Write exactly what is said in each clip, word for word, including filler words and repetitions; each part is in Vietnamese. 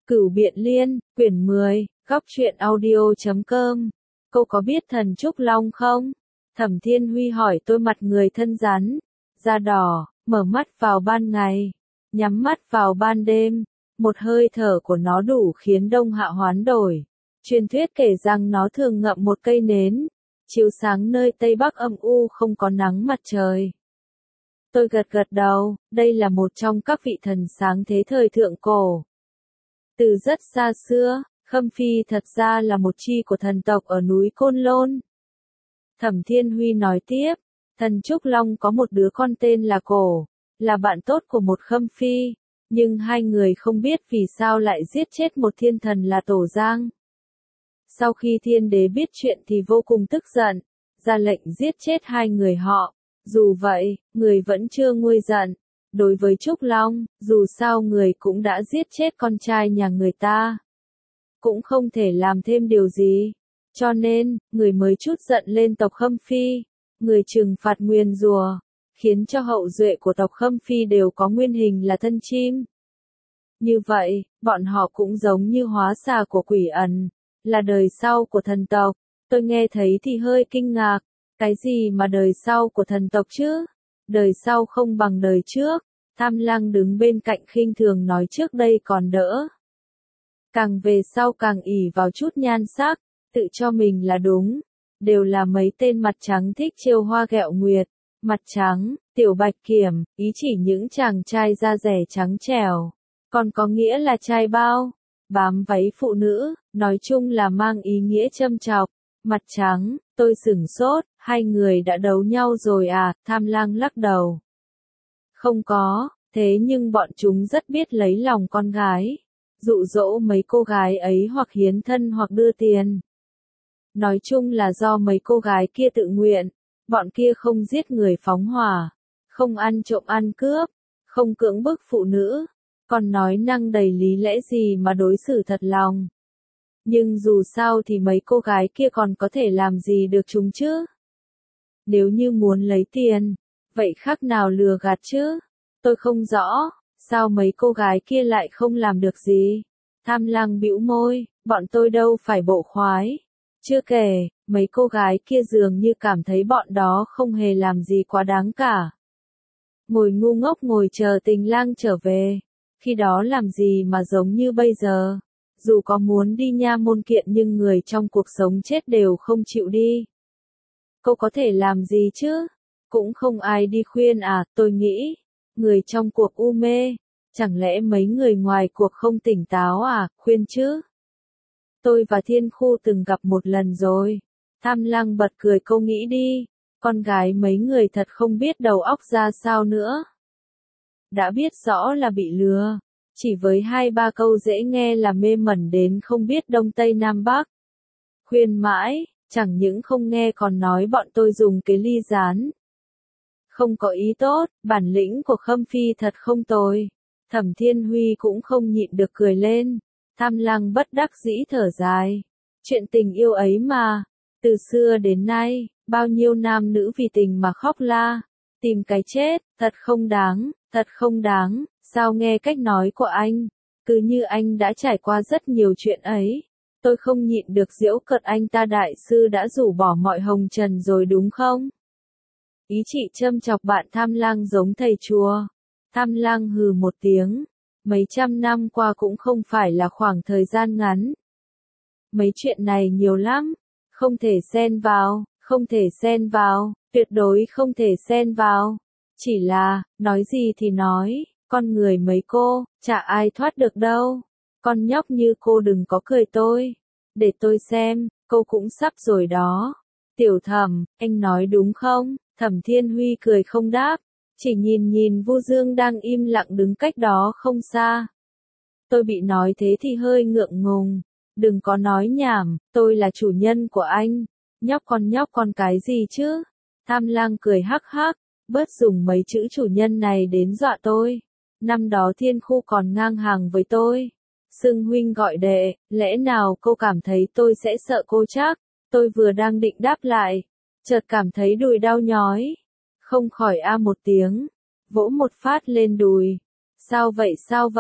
Cửu Biện Liên, quyển mười, góc truyện audio chấm com. Cô có biết thần Trúc Long không? Thẩm Thiên Huy hỏi. Tôi mặt người thân rắn, da đỏ, mở mắt vào ban ngày, nhắm mắt vào ban đêm. Một hơi thở của nó đủ khiến Đông Hạ hoán đổi. Truyền thuyết kể rằng nó thường ngậm một cây nến, chiếu sáng nơi Tây Bắc âm u không có nắng mặt trời. Tôi gật gật đầu, đây là một trong các vị thần sáng thế thời thượng cổ. Từ rất xa xưa, Khâm Phi thật ra là một chi của thần tộc ở núi Côn Lôn. Thẩm Thiên Huy nói tiếp, thần Trúc Long có một đứa con tên là Cổ, là bạn tốt của một Khâm Phi, nhưng hai người không biết vì sao lại giết chết một thiên thần là Tổ Giang. Sau khi thiên đế biết chuyện thì vô cùng tức giận, ra lệnh giết chết hai người họ. Dù vậy, người vẫn chưa nguôi giận. Đối với Trúc Long, dù sao người cũng đã giết chết con trai nhà người ta, cũng không thể làm thêm điều gì. Cho nên, người mới chút giận lên tộc Khâm Phi. Người trừng phạt nguyền rủa, khiến cho hậu duệ của tộc Khâm Phi đều có nguyên hình là thân chim. Như vậy, bọn họ cũng giống như hóa xà của quỷ ẩn, là đời sau của thần tộc. Tôi nghe thấy thì hơi kinh ngạc. Cái gì mà đời sau của thần tộc chứ? Đời sau không bằng đời trước. Tham Lang đứng bên cạnh khinh thường nói trước đây còn đỡ. Càng về sau càng ỷ vào chút nhan sắc, tự cho mình là đúng. Đều là mấy tên mặt trắng thích trêu hoa ghẹo nguyệt. Mặt trắng, tiểu bạch kiểm, ý chỉ những chàng trai da rẻ trắng trẻo. Còn có nghĩa là trai bao, bám váy phụ nữ, nói chung là mang ý nghĩa châm chọc. Mặt trắng, tôi sửng sốt, hai người đã đấu nhau rồi à? Tham Lang lắc đầu. Không có, thế nhưng bọn chúng rất biết lấy lòng con gái, dụ dỗ mấy cô gái ấy hoặc hiến thân hoặc đưa tiền. Nói chung là do mấy cô gái kia tự nguyện, bọn kia không giết người phóng hỏa, không ăn trộm ăn cướp, không cưỡng bức phụ nữ, còn nói năng đầy lý lẽ gì mà đối xử thật lòng. Nhưng dù sao thì mấy cô gái kia còn có thể làm gì được chúng chứ? Nếu như muốn lấy tiền, vậy khác nào lừa gạt chứ? Tôi không rõ, sao mấy cô gái kia lại không làm được gì? Tham Lang bĩu môi, bọn tôi đâu phải bộ khoái. Chưa kể, mấy cô gái kia dường như cảm thấy bọn đó không hề làm gì quá đáng cả. Ngồi ngu ngốc ngồi chờ Tình Lang trở về, khi đó làm gì mà giống như bây giờ. Dù có muốn đi nha môn kiện nhưng người trong cuộc sống chết đều không chịu đi. Cô có thể làm gì chứ? Cũng không ai đi khuyên à? Tôi nghĩ, người trong cuộc u mê, chẳng lẽ mấy người ngoài cuộc không tỉnh táo à? Khuyên chứ? Tôi và Thiên Khu từng gặp một lần rồi. Tham Lang bật cười. Cô nghĩ đi, con gái mấy người thật không biết đầu óc ra sao nữa. Đã biết rõ là bị lừa, chỉ với hai ba câu dễ nghe là mê mẩn đến không biết đông tây nam bắc. Khuyên mãi, chẳng những không nghe còn nói bọn tôi dùng cái ly rán. Không có ý tốt, bản lĩnh của Khâm Phi thật không tồi. Thẩm Thiên Huy cũng không nhịn được cười lên. Tham Lang bất đắc dĩ thở dài. Chuyện tình yêu ấy mà, từ xưa đến nay, bao nhiêu nam nữ vì tình mà khóc la, tìm cái chết, thật không đáng, thật không đáng. Sao nghe cách nói của anh, cứ như anh đã trải qua rất nhiều chuyện ấy. Tôi không nhịn được giễu cợt anh ta. Đại sư đã rũ bỏ mọi hồng trần rồi đúng không? Ý chị châm chọc bạn Tham Lang giống thầy chùa. Tham Lang hừ một tiếng. Mấy trăm năm qua cũng không phải là khoảng thời gian ngắn. Mấy chuyện này nhiều lắm, không thể xen vào, không thể xen vào, tuyệt đối không thể xen vào. Chỉ là, nói gì thì nói. Con người mấy cô, chả ai thoát được đâu. Con nhóc như cô đừng có cười tôi. Để tôi xem, cô cũng sắp rồi đó. Tiểu Thẩm, anh nói đúng không? Thẩm Thiên Huy cười không đáp, chỉ nhìn nhìn Vu Dương đang im lặng đứng cách đó không xa. Tôi bị nói thế thì hơi ngượng ngùng. Đừng có nói nhảm, tôi là chủ nhân của anh. Nhóc con nhóc con cái gì chứ? Tham Lang cười hắc hắc, bớt dùng mấy chữ chủ nhân này đến dọa tôi. Năm đó Thiên Khu còn ngang hàng với tôi. Xưng huynh gọi đệ, lẽ nào cô cảm thấy tôi sẽ sợ cô chắc? Tôi vừa đang định đáp lại, chợt cảm thấy đùi đau nhói. Không khỏi a một tiếng, vỗ một phát lên đùi. Sao vậy sao vậy?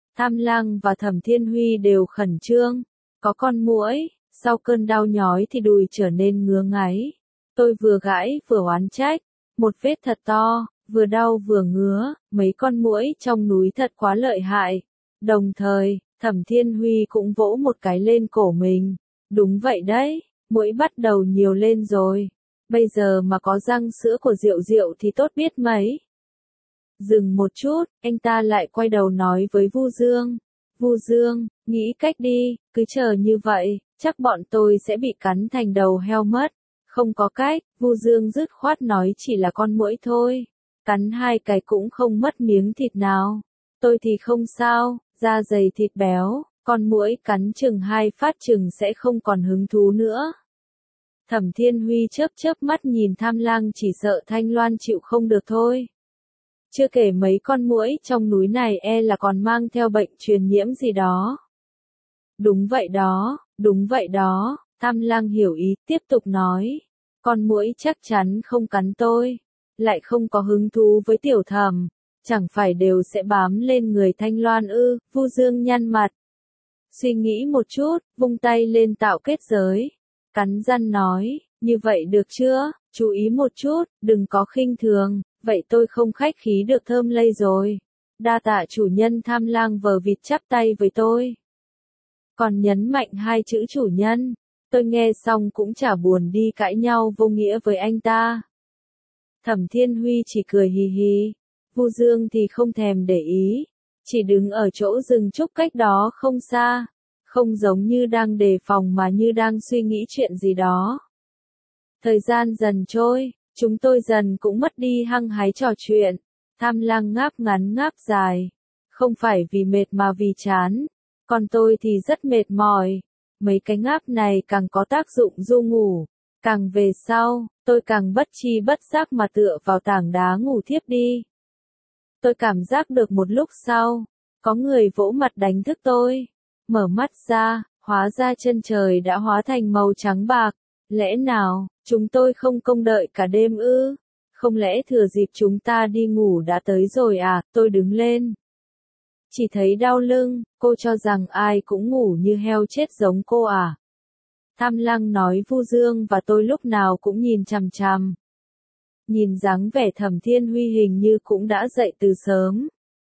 Tham Lang và Thẩm Thiên Huy đều khẩn trương. Có con muỗi, sau cơn đau nhói thì đùi trở nên ngứa ngáy. Tôi vừa gãi vừa oán trách, một vết thật to, vừa đau vừa ngứa, mấy con muỗi trong núi thật quá lợi hại. Đồng thời, Thẩm Thiên Huy cũng vỗ một cái lên cổ mình. Đúng vậy đấy, muỗi bắt đầu nhiều lên rồi. Bây giờ mà có răng sữa của Diệu Diệu thì tốt biết mấy. Dừng một chút, anh ta lại quay đầu nói với Vu Dương. Vu Dương, nghĩ cách đi, cứ chờ như vậy, chắc bọn tôi sẽ bị cắn thành đầu heo mất. Không có cách, Vu Dương dứt khoát nói chỉ là con muỗi thôi. Cắn hai cái cũng không mất miếng thịt nào. Tôi thì không sao, da dày thịt béo, con muỗi cắn chừng hai phát chừng sẽ không còn hứng thú nữa. Thẩm Thiên Huy chớp chớp mắt nhìn Tham Lang, chỉ sợ Thanh Loan chịu không được thôi. Chưa kể mấy con muỗi trong núi này e là còn mang theo bệnh truyền nhiễm gì đó. Đúng vậy đó, đúng vậy đó, Tham Lang hiểu ý, tiếp tục nói. Con muỗi chắc chắn không cắn tôi, lại không có hứng thú với Tiểu Thẩm, chẳng phải đều sẽ bám lên người Thanh Loan ư? Vu Dương nhăn mặt. Suy nghĩ một chút, vung tay lên tạo kết giới. Cắn răng nói, như vậy được chưa? Chú ý một chút, đừng có khinh thường, vậy tôi không khách khí được thơm lây rồi. Đa tạ chủ nhân. Tham Lang vờ vịt chắp tay với tôi. Còn nhấn mạnh hai chữ chủ nhân. Tôi nghe xong cũng chả buồn đi cãi nhau vô nghĩa với anh ta. Thẩm Thiên Huy chỉ cười hì hì. Vu Dương thì không thèm để ý, chỉ đứng ở chỗ rừng trúc cách đó không xa, không giống như đang đề phòng mà như đang suy nghĩ chuyện gì đó. Thời gian dần trôi, chúng tôi dần cũng mất đi hăng hái trò chuyện. Tham Lang ngáp ngắn ngáp dài, không phải vì mệt mà vì chán, còn tôi thì rất mệt mỏi. Mấy cái ngáp này càng có tác dụng du ngủ, càng về sau, tôi càng bất chi bất giác mà tựa vào tảng đá ngủ thiếp đi. Tôi cảm giác được một lúc sau, có người vỗ mặt đánh thức tôi. Mở mắt ra, hóa ra chân trời đã hóa thành màu trắng bạc. Lẽ nào, chúng tôi không công đợi cả đêm ư? Không lẽ thừa dịp chúng ta đi ngủ đã tới rồi à? Tôi đứng lên. Chỉ thấy đau lưng, cô cho rằng ai cũng ngủ như heo chết giống cô à? Tham Lang nói. Vu Dương và tôi lúc nào cũng nhìn chằm chằm. Nhìn dáng vẻ Thẩm Thiên Huy hình như cũng đã dậy từ sớm.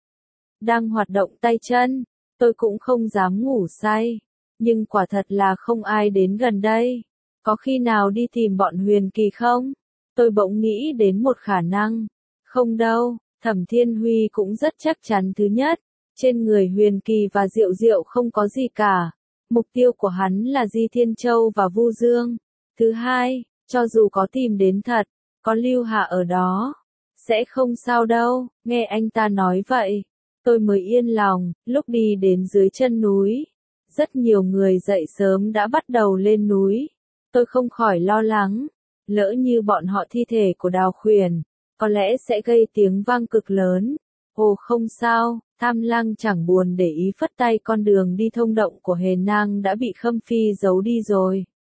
Đang hoạt động tay chân, tôi cũng không dám ngủ say. Nhưng quả thật là không ai đến gần đây. Có khi nào đi tìm bọn Huyền Kỳ không? Tôi bỗng nghĩ đến một khả năng. Không đâu, Thẩm Thiên Huy cũng rất chắc chắn. Thứ nhất, trên người Huyền Kỳ và Diệu Diệu không có gì cả. Mục tiêu của hắn là Di Thiên Châu và Vu Dương. Thứ hai, cho dù có tìm đến thật, có Lưu Hạ ở đó, sẽ không sao đâu. Nghe anh ta nói vậy, tôi mới yên lòng. Lúc đi đến dưới chân núi, rất nhiều người dậy sớm đã bắt đầu lên núi. Tôi không khỏi lo lắng, lỡ như bọn họ thi thể của Đào Khuyển, có lẽ sẽ gây tiếng vang cực lớn. Ồ không sao, Tham Lang chẳng buồn để ý, phất tay. Con đường đi thông động của Hề Nang đã bị Khâm Phi giấu đi rồi.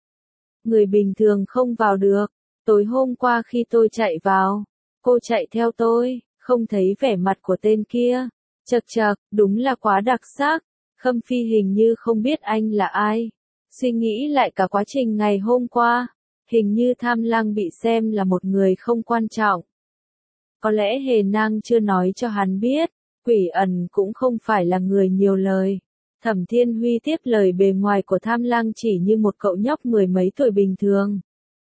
Người bình thường không vào được. Tối hôm qua khi tôi chạy vào, cô chạy theo tôi, không thấy vẻ mặt của tên kia. Chậc chậc, đúng là quá đặc sắc. Khâm Phi hình như không biết anh là ai. Suy nghĩ lại cả quá trình ngày hôm qua, hình như Tham Lang bị xem là một người không quan trọng. Có lẽ Hề Nang chưa nói cho hắn biết, Quỷ Ẩn cũng không phải là người nhiều lời. Thẩm Thiên Huy tiếp lời. Bề ngoài của Tham Lang chỉ như một cậu nhóc mười mấy tuổi bình thường.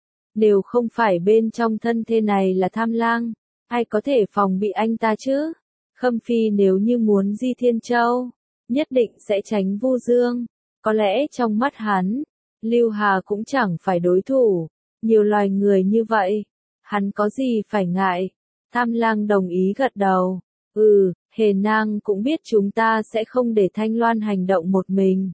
Nếu không phải bên trong thân thể này là Tham Lang, ai có thể phòng bị anh ta chứ? Khâm Phi nếu như muốn Di Thiên Châu, nhất định sẽ tránh Vu Dương. Có lẽ trong mắt hắn, Lưu Hà cũng chẳng phải đối thủ. Nhiều loài người như vậy, hắn có gì phải ngại? Tham Lang đồng ý gật đầu. Ừ, Hề Nang cũng biết chúng ta sẽ không để Thanh Loan hành động một mình.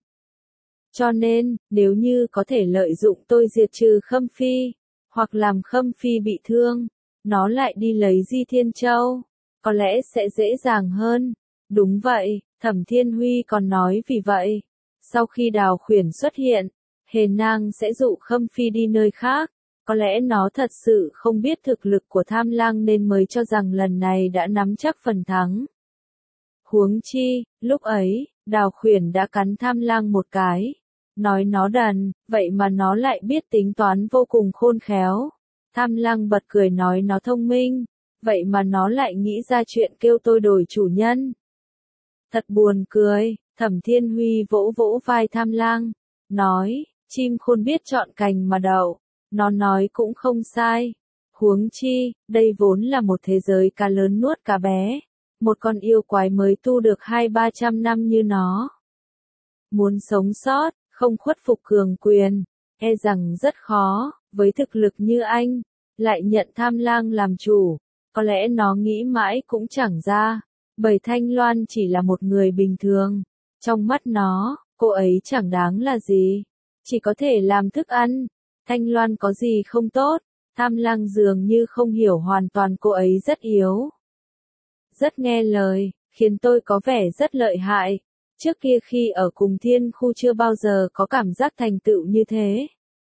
Cho nên, nếu như có thể lợi dụng tôi diệt trừ Khâm Phi, hoặc làm Khâm Phi bị thương, nó lại đi lấy Di Thiên Châu, có lẽ sẽ dễ dàng hơn. Đúng vậy, Thẩm Thiên Huy còn nói vì vậy, sau khi Đào Khuyển xuất hiện, Hề Nang sẽ dụ Khâm Phi đi nơi khác. Có lẽ nó thật sự không biết thực lực của Tham Lang nên mới cho rằng lần này đã nắm chắc phần thắng. Huống chi, lúc ấy, Đào Khuyển đã cắn Tham Lang một cái. Nói nó đần, vậy mà nó lại biết tính toán vô cùng khôn khéo. Tham Lang bật cười nói nó thông minh, vậy mà nó lại nghĩ ra chuyện kêu tôi đổi chủ nhân. Thật buồn cười, Thẩm Thiên Huy vỗ vỗ vai Tham Lang, nói, chim khôn biết chọn cành mà đậu, nó nói cũng không sai. Huống chi, đây vốn là một thế giới cá lớn nuốt cá bé, một con yêu quái mới tu được hai ba trăm năm như nó. Muốn sống sót, không khuất phục cường quyền, e rằng rất khó, với thực lực như anh, lại nhận Tham Lang làm chủ, có lẽ nó nghĩ mãi cũng chẳng ra, bởi Thanh Loan chỉ là một người bình thường, trong mắt nó, cô ấy chẳng đáng là gì, chỉ có thể làm thức ăn, Thanh Loan có gì không tốt, Tham Lang dường như không hiểu hoàn toàn cô ấy rất yếu. Rất nghe lời, khiến tôi có vẻ rất lợi hại. Trước kia khi ở cùng thiên khu chưa bao giờ có cảm giác thành tựu như thế.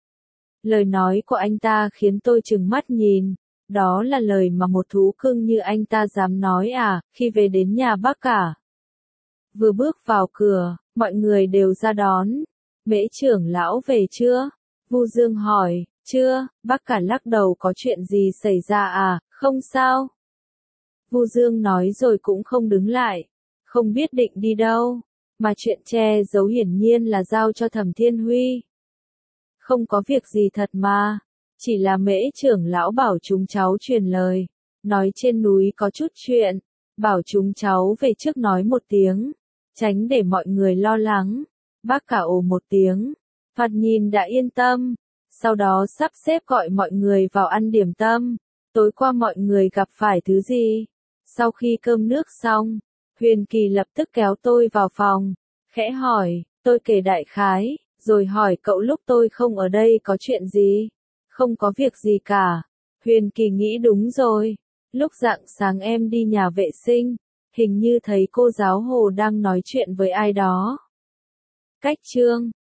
Lời nói của anh ta khiến tôi trừng mắt nhìn. Đó là lời mà một thú cưng như anh ta dám nói à, khi về đến nhà bác cả. Vừa bước vào cửa, mọi người đều ra đón. Mễ trưởng lão về chưa? Vu Dương hỏi, chưa, bác cả lắc đầu có chuyện gì xảy ra à, không sao. Vu Dương nói rồi cũng không đứng lại, không biết định đi đâu, mà chuyện che giấu hiển nhiên là giao cho Thẩm Thiên Huy. Không có việc gì thật mà, chỉ là Mễ trưởng lão bảo chúng cháu truyền lời, nói trên núi có chút chuyện, bảo chúng cháu về trước nói một tiếng, tránh để mọi người lo lắng. Bác cả ồ một tiếng, thoạt nhìn đã yên tâm, sau đó sắp xếp gọi mọi người vào ăn điểm tâm. Tối qua mọi người gặp phải thứ gì? Sau khi cơm nước xong, Huyền Kỳ lập tức kéo tôi vào phòng, khẽ hỏi, tôi kể đại khái, rồi hỏi cậu lúc tôi không ở đây có chuyện gì? Không có việc gì cả. Huyền Kỳ nghĩ đúng rồi, lúc rạng sáng em đi nhà vệ sinh, hình như thấy cô giáo Hồ đang nói chuyện với ai đó. Cách chương